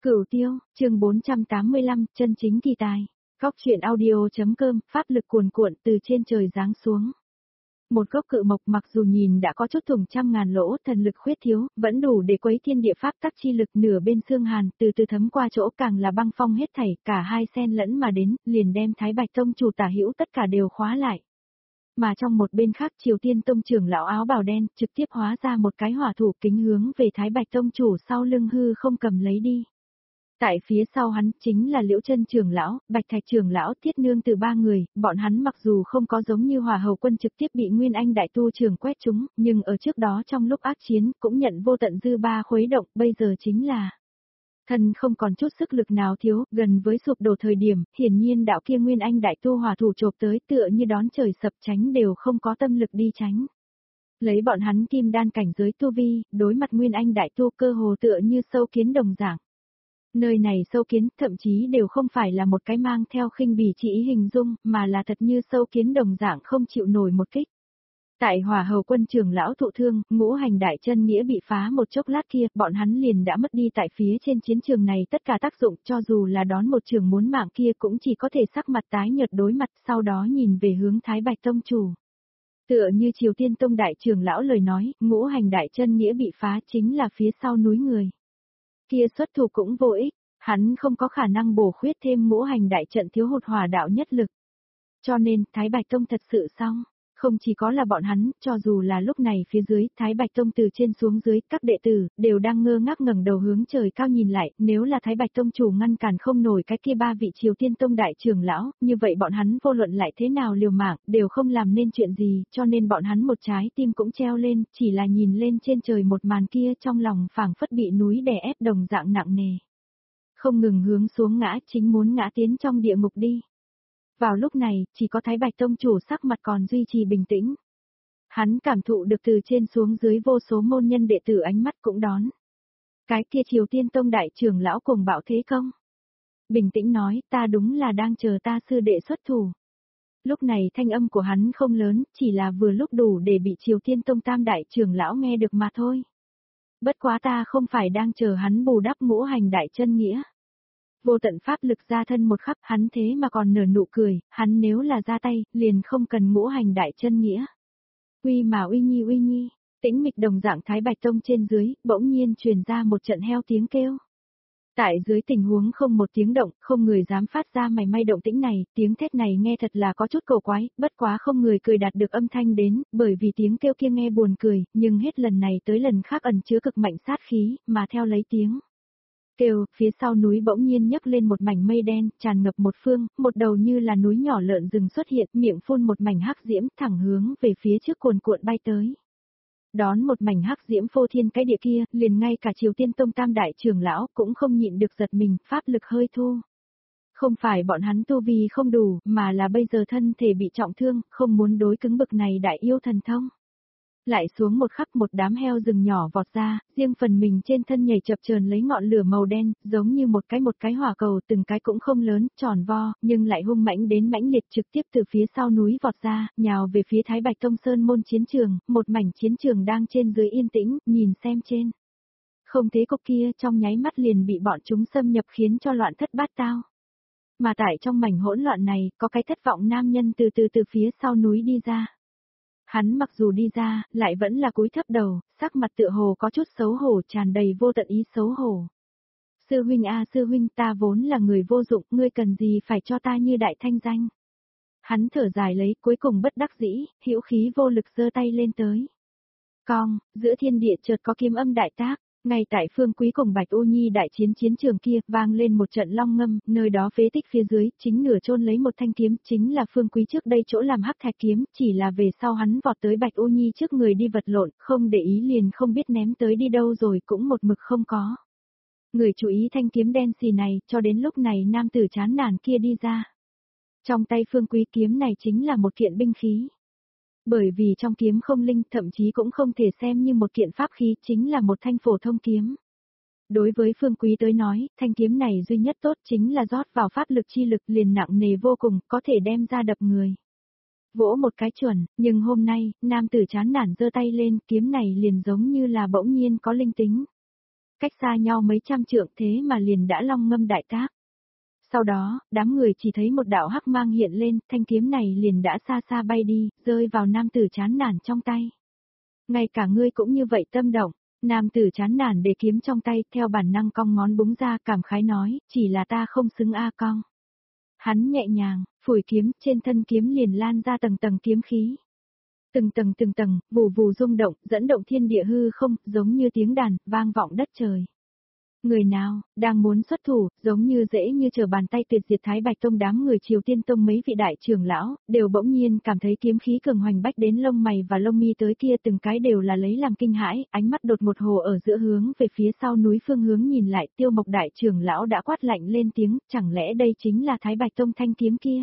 Cửu Tiêu, chương 485, chân chính kỳ tài. Góc truyện audio.com, pháp lực cuồn cuộn từ trên trời giáng xuống. Một gốc cự mộc mặc dù nhìn đã có chút thủng trăm ngàn lỗ, thần lực khuyết thiếu, vẫn đủ để quấy thiên địa pháp tắc chi lực nửa bên xương hàn, từ từ thấm qua chỗ càng là băng phong hết thảy, cả hai xen lẫn mà đến, liền đem Thái Bạch Tông chủ tả hữu tất cả đều khóa lại. Mà trong một bên khác Triều Tiên Tông trưởng lão áo bào đen, trực tiếp hóa ra một cái hỏa thủ kính hướng về Thái Bạch Tông chủ sau lưng hư không cầm lấy đi. Tại phía sau hắn chính là Liễu Chân trưởng lão, Bạch Thạch trưởng lão, Tiết Nương từ ba người, bọn hắn mặc dù không có giống như Hỏa Hầu quân trực tiếp bị Nguyên Anh đại tu trưởng quét chúng, nhưng ở trước đó trong lúc ác chiến cũng nhận vô tận dư ba khuấy động, bây giờ chính là thân không còn chút sức lực nào thiếu, gần với sụp đổ thời điểm, hiển nhiên đạo kia Nguyên Anh đại tu hỏa thủ chộp tới tựa như đón trời sập tránh đều không có tâm lực đi tránh. Lấy bọn hắn kim đan cảnh giới tu vi, đối mặt Nguyên Anh đại tu cơ hồ tựa như sâu kiến đồng dạng. Nơi này sâu kiến thậm chí đều không phải là một cái mang theo khinh bỉ chỉ ý hình dung, mà là thật như sâu kiến đồng dạng không chịu nổi một kích. Tại Hỏa Hầu quân trưởng lão thụ thương, ngũ hành đại chân nghĩa bị phá một chốc lát kia, bọn hắn liền đã mất đi tại phía trên chiến trường này tất cả tác dụng, cho dù là đón một trường muốn mạng kia cũng chỉ có thể sắc mặt tái nhợt đối mặt, sau đó nhìn về hướng Thái Bạch Tông chủ. Tựa như Triều Tiên Tông đại trưởng lão lời nói, ngũ hành đại chân nghĩa bị phá chính là phía sau núi người. Kia xuất thủ cũng vô ích, hắn không có khả năng bổ khuyết thêm ngũ hành đại trận thiếu hụt hỏa đạo nhất lực. Cho nên, Thái Bạch Tông thật sự xong, không chỉ có là bọn hắn, cho dù là lúc này phía dưới, Thái Bạch Tông từ trên xuống dưới, các đệ tử, đều đang ngơ ngác ngẩng đầu hướng trời cao nhìn lại, nếu là Thái Bạch Tông chủ ngăn cản không nổi cái kia ba vị Triều Tiên Tông đại trưởng lão, như vậy bọn hắn vô luận lại thế nào liều mạng, đều không làm nên chuyện gì, cho nên bọn hắn một trái tim cũng treo lên, chỉ là nhìn lên trên trời một màn kia trong lòng phảng phất bị núi đè ép đồng dạng nặng nề. Không ngừng hướng xuống ngã, chính muốn ngã tiến trong địa ngục đi. Vào lúc này, chỉ có Thái Bạch Tông chủ sắc mặt còn duy trì bình tĩnh. Hắn cảm thụ được từ trên xuống dưới vô số môn nhân đệ tử ánh mắt cũng đón. Cái kia Triều Tiên Tông đại trưởng lão cùng bạo thế công. Bình tĩnh nói, ta đúng là đang chờ ta sư đệ xuất thủ. Lúc này thanh âm của hắn không lớn, chỉ là vừa lúc đủ để bị Triều Tiên Tông tam đại trưởng lão nghe được mà thôi. Bất quá ta không phải đang chờ hắn bù đắp ngũ hành đại chân nghĩa. Vô tận pháp lực ra thân một khắc hắn thế mà còn nở nụ cười, hắn nếu là ra tay, liền không cần ngũ hành đại chân nghĩa. Uy mà uy nhi, tĩnh mịch đồng dạng Thái Bạch Tông trên dưới, bỗng nhiên truyền ra một trận heo tiếng kêu. Tại dưới tình huống không một tiếng động, không người dám phát ra mảy may động tĩnh này, tiếng thét này nghe thật là có chút cổ quái, bất quá không người cười đạt được âm thanh đến, bởi vì tiếng kêu kia nghe buồn cười, nhưng hết lần này tới lần khác ẩn chứa cực mạnh sát khí, mà theo lấy tiếng kêu, phía sau núi bỗng nhiên nhấc lên một mảnh mây đen, tràn ngập một phương, một đầu như là núi nhỏ lợn rừng xuất hiện, miệng phun một mảnh hắc diễm, thẳng hướng về phía trước cuồn cuộn bay tới. Đón một mảnh hắc diễm phô thiên cái địa kia, liền ngay cả Triều Tiên Tông tam đại trưởng lão cũng không nhịn được giật mình, pháp lực hơi thu. Không phải bọn hắn tu vi không đủ, mà là bây giờ thân thể bị trọng thương, không muốn đối cứng bực này đại yêu thần thông. Lại xuống một khắc một đám heo rừng nhỏ vọt ra, riêng phần mình trên thân nhảy chập chờn lấy ngọn lửa màu đen, giống như một cái hỏa cầu, từng cái cũng không lớn, tròn vo, nhưng lại hung mãnh đến mãnh liệt trực tiếp từ phía sau núi vọt ra, nhào về phía Thái Bạch Tông Sơn môn chiến trường, một mảnh chiến trường đang trên dưới yên tĩnh, nhìn xem trên. Không thế cục kia trong nháy mắt liền bị bọn chúng xâm nhập khiến cho loạn thất bát tao. Mà tại trong mảnh hỗn loạn này, có cái thất vọng nam nhân từ phía sau núi đi ra. Hắn mặc dù đi ra, lại vẫn là cúi thấp đầu, sắc mặt tựa hồ có chút xấu hổ, tràn đầy vô tận ý xấu hổ. Sư huynh a sư huynh, ta vốn là người vô dụng, ngươi cần gì phải cho ta như đại thanh danh. Hắn thở dài lấy, cuối cùng bất đắc dĩ, hữu khí vô lực giơ tay lên tới. Cong, giữa thiên địa chợt có kiếm âm đại tác. Ngay tại Phương Quý cùng Bạch U Nhi đại chiến trường kia, vang lên một trận long ngâm, nơi đó phế tích phía dưới, chính nửa chôn lấy một thanh kiếm, chính là Phương Quý trước đây chỗ làm hắc thạch kiếm, chỉ là về sau hắn vọt tới Bạch U Nhi trước người đi vật lộn, không để ý liền không biết ném tới đi đâu rồi cũng một mực không có. Người chú ý thanh kiếm đen xì này, cho đến lúc này nam tử chán nản kia đi ra. Trong tay Phương Quý kiếm này chính là một kiện binh khí. Bởi vì trong kiếm không linh, thậm chí cũng không thể xem như một kiện pháp khí, chính là một thanh phổ thông kiếm. Đối với Phương Quý tới nói, thanh kiếm này duy nhất tốt chính là rót vào pháp lực chi lực liền nặng nề vô cùng, có thể đem ra đập người. Vỗ một cái chuẩn, nhưng hôm nay, nam tử chán nản giơ tay lên, kiếm này liền giống như là bỗng nhiên có linh tính. cách xa nhau mấy trăm trượng thế mà liền đã long ngâm đại tác. Sau đó, đám người chỉ thấy một đạo hắc mang hiện lên, thanh kiếm này liền đã xa xa bay đi, rơi vào nam tử chán nản trong tay. Ngay cả ngươi cũng như vậy tâm động, nam tử chán nản để kiếm trong tay, theo bản năng cong ngón búng ra cảm khái nói, chỉ là ta không xứng a cong. Hắn nhẹ nhàng, phủi kiếm, trên thân kiếm liền lan ra tầng tầng kiếm khí. Từng tầng, vù vù rung động, dẫn động thiên địa hư không, giống như tiếng đàn, vang vọng đất trời. Người nào, đang muốn xuất thủ, giống như dễ như trở bàn tay tuyệt diệt Thái Bạch Tông đám người Triều Tiên Tông mấy vị đại trưởng lão, đều bỗng nhiên cảm thấy kiếm khí cường hoành bách đến lông mày và lông mi tới kia từng cái đều là lấy làm kinh hãi, ánh mắt đột một hồ ở giữa hướng về phía sau núi phương hướng nhìn lại Tiêu Mộc đại trưởng lão đã quát lạnh lên tiếng, chẳng lẽ đây chính là Thái Bạch Tông thanh kiếm kia?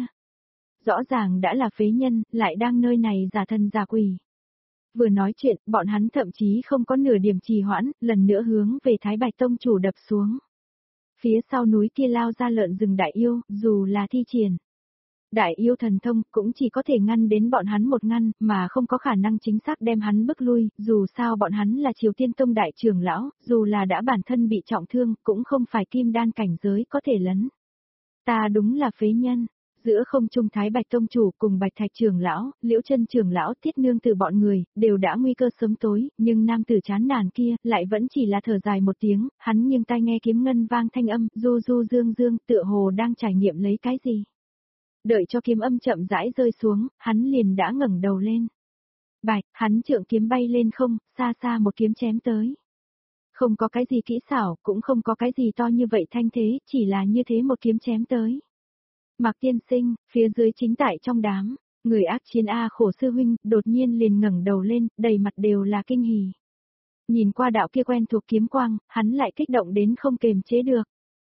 Rõ ràng đã là phế nhân, lại đang nơi này giả thân giả quỷ. Vừa nói chuyện, bọn hắn thậm chí không có nửa điểm trì hoãn, lần nữa hướng về Thái Bạch Tông chủ đập xuống. Phía sau núi kia lao ra lợn rừng đại yêu, dù là thi triển. Đại yêu thần thông cũng chỉ có thể ngăn đến bọn hắn một ngăn, mà không có khả năng chính xác đem hắn bức lui, dù sao bọn hắn là Triều Tiên Tông đại trưởng lão, dù là đã bản thân bị trọng thương, cũng không phải kim đan cảnh giới có thể lấn. Ta đúng là phế nhân. Giữa không trung Thái Bạch Tông chủ cùng Bạch Thạch trưởng lão, Liễu Chân trưởng lão, Tiết Nương từ bọn người, đều đã nguy cơ sớm tối, nhưng nam tử chán nản kia, lại vẫn chỉ là thở dài một tiếng, hắn nghiêng tai nghe kiếm ngân vang thanh âm, du du dương dương, tựa hồ đang trải nghiệm lấy cái gì. Đợi cho kiếm âm chậm rãi rơi xuống, hắn liền đã ngẩng đầu lên. Bạch, hắn trượng kiếm bay lên không, xa xa một kiếm chém tới. Không có cái gì kỹ xảo, cũng không có cái gì to như vậy thanh thế, chỉ là như thế một kiếm chém tới. Mạc tiên sinh, phía dưới chính tại trong đám, người ác chiến A Khổ sư huynh, đột nhiên liền ngẩng đầu lên, đầy mặt đều là kinh hỉ. Nhìn qua đạo kia quen thuộc kiếm quang, hắn lại kích động đến không kềm chế được.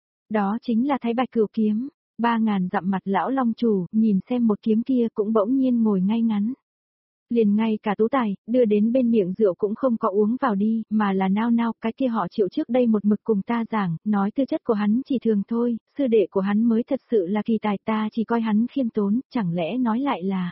Đó chính là Thái Bạch Cửu kiếm, 3000 dặm mặt lão long chủ, nhìn xem một kiếm kia cũng bỗng nhiên ngồi ngay ngắn. Liền ngay cả Tú Tài, đưa đến bên miệng rượu cũng không có uống vào đi, mà là nao nao, cái kia họ Triệu trước đây một mực cùng ta giảng, nói tư chất của hắn chỉ thường thôi, sư đệ của hắn mới thật sự là kỳ tài, ta chỉ coi hắn khiêm tốn, chẳng lẽ nói lại là.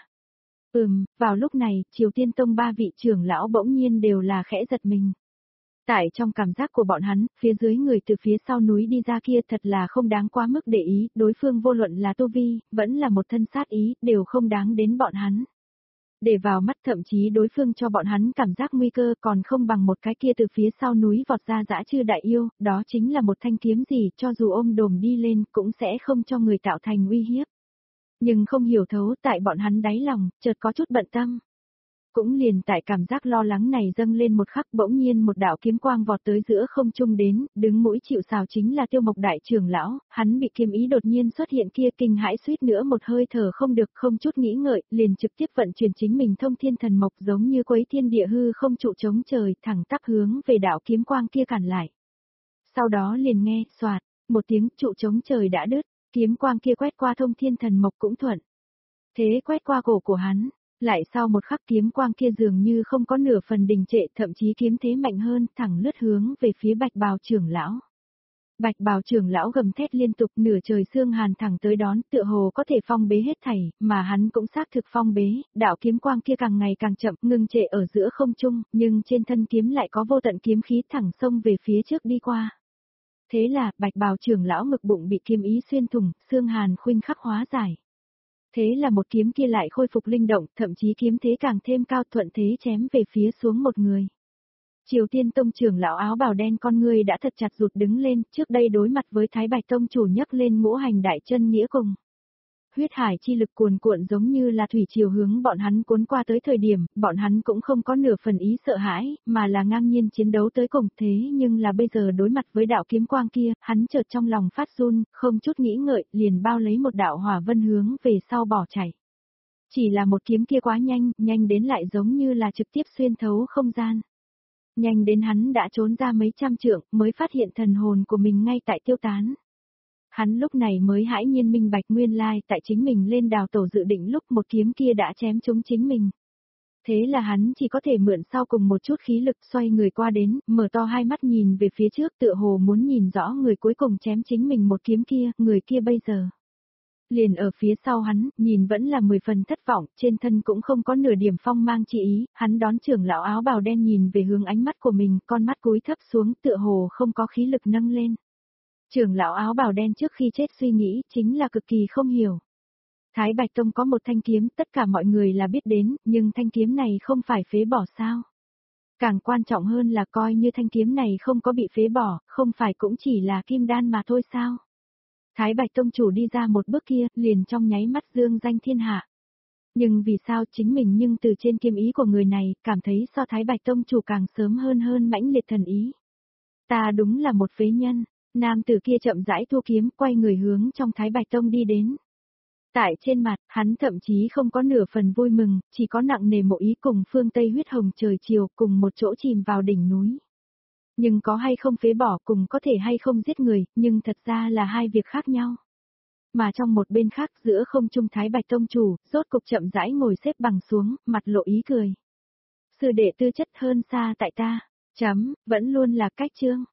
Vào lúc này, Triều Tiên Tông ba vị trưởng lão bỗng nhiên đều là khẽ giật mình. Tại trong cảm giác của bọn hắn, phía dưới người từ phía sau núi đi ra kia thật là không đáng quá mức để ý, đối phương vô luận là tu vi, vẫn là một thân sát ý, đều không đáng đến bọn hắn. Để vào mắt thậm chí đối phương cho bọn hắn cảm giác nguy cơ còn không bằng một cái kia từ phía sau núi vọt ra dã chư đại yêu, đó chính là một thanh kiếm gì cho dù ôm đồm đi lên cũng sẽ không cho người tạo thành uy hiếp. Nhưng không hiểu thấu tại bọn hắn đáy lòng, chợt có chút bận tâm. Cũng liền tại cảm giác lo lắng này dâng lên một khắc bỗng nhiên một đạo kiếm quang vọt tới giữa không trung đến, đứng mũi chịu sào chính là Tiêu Mộc đại trưởng lão, hắn bị kiếm ý đột nhiên xuất hiện kia kinh hãi suýt nữa một hơi thở không được không chút nghĩ ngợi, liền trực tiếp vận chuyển chính mình thông thiên thần mộc giống như quấy thiên địa hư không trụ chống trời thẳng tắp hướng về đạo kiếm quang kia cản lại. Sau đó liền nghe, xoạt, một tiếng trụ chống trời đã đứt, kiếm quang kia quét qua thông thiên thần mộc cũng thuận. Thế quét qua cổ của hắn. Lại sau một khắc kiếm quang kia dường như không có nửa phần đình trệ, thậm chí kiếm thế mạnh hơn, thẳng lướt hướng về phía Bạch Bào trưởng lão. Bạch Bào trưởng lão gầm thét liên tục, nửa trời xương hàn thẳng tới đón, tựa hồ có thể phong bế hết thảy, mà hắn cũng xác thực phong bế, đạo kiếm quang kia càng ngày càng chậm, ngừng trệ ở giữa không trung, nhưng trên thân kiếm lại có vô tận kiếm khí thẳng xông về phía trước đi qua. Thế là, Bạch Bào trưởng lão ngực bụng bị kiếm ý xuyên thủng, xương hàn khuynh khắc hóa giải. Thế là một kiếm kia lại khôi phục linh động, thậm chí kiếm thế càng thêm cao, thuận thế chém về phía xuống một người. Triều Tiên Tông trưởng lão áo bào đen con người đã thật chặt rụt đứng lên, trước đây đối mặt với Thái Bạch Tông chủ nhấc lên ngũ hành đại chân nghĩa cùng. Huyết hải chi lực cuồn cuộn giống như là thủy triều hướng bọn hắn cuốn qua tới thời điểm, bọn hắn cũng không có nửa phần ý sợ hãi, mà là ngang nhiên chiến đấu tới cùng, thế nhưng là bây giờ đối mặt với đạo kiếm quang kia, hắn chợt trong lòng phát run, không chút nghĩ ngợi, liền bao lấy một đạo hỏa vân hướng về sau bỏ chạy. Chỉ là một kiếm kia quá nhanh, nhanh đến lại giống như là trực tiếp xuyên thấu không gian. Nhanh đến hắn đã trốn ra mấy trăm trượng, mới phát hiện thần hồn của mình ngay tại tiêu tán. Hắn lúc này mới hãi nhiên minh bạch nguyên lai tại chính mình lên đào tổ dự định lúc một kiếm kia đã chém trúng chính mình. Thế là hắn chỉ có thể mượn sau cùng một chút khí lực xoay người qua đến, mở to hai mắt nhìn về phía trước tựa hồ muốn nhìn rõ người cuối cùng chém chính mình một kiếm kia, người kia bây giờ. Liền ở phía sau hắn, nhìn vẫn là 10 phần thất vọng, trên thân cũng không có nửa điểm phong mang chi ý, hắn đón trưởng lão áo bào đen nhìn về hướng ánh mắt của mình, con mắt cúi thấp xuống tựa hồ không có khí lực nâng lên. Trưởng lão áo bào đen trước khi chết suy nghĩ chính là cực kỳ không hiểu. Thái Bạch Tông có một thanh kiếm, tất cả mọi người là biết đến, nhưng thanh kiếm này không phải phế bỏ sao? Càng quan trọng hơn là coi như thanh kiếm này không có bị phế bỏ, không phải cũng chỉ là kim đan mà thôi sao? Thái Bạch Tông chủ đi ra một bước kia, liền trong nháy mắt dương danh thiên hạ. Nhưng vì sao chính mình nhưng từ trên kiếm ý của người này, cảm thấy so Thái Bạch Tông chủ càng sớm hơn mãnh liệt thần ý. Ta đúng là một phế nhân, nam tử kia chậm rãi thu kiếm, quay người hướng trong Thái Bạch Tông đi đến. Tại trên mặt, hắn thậm chí không có nửa phần vui mừng, chỉ có nặng nề mộ ý cùng phương Tây huyết hồng trời chiều cùng một chỗ chìm vào đỉnh núi. Nhưng có hay không phế bỏ cùng có thể hay không giết người, nhưng thật ra là hai việc khác nhau. Mà trong một bên khác giữa không trung Thái Bạch Tông chủ, rốt cục chậm rãi ngồi xếp bằng xuống, mặt lộ ý cười. Sư đệ tư chất hơn xa tại ta, vẫn luôn là cách chương.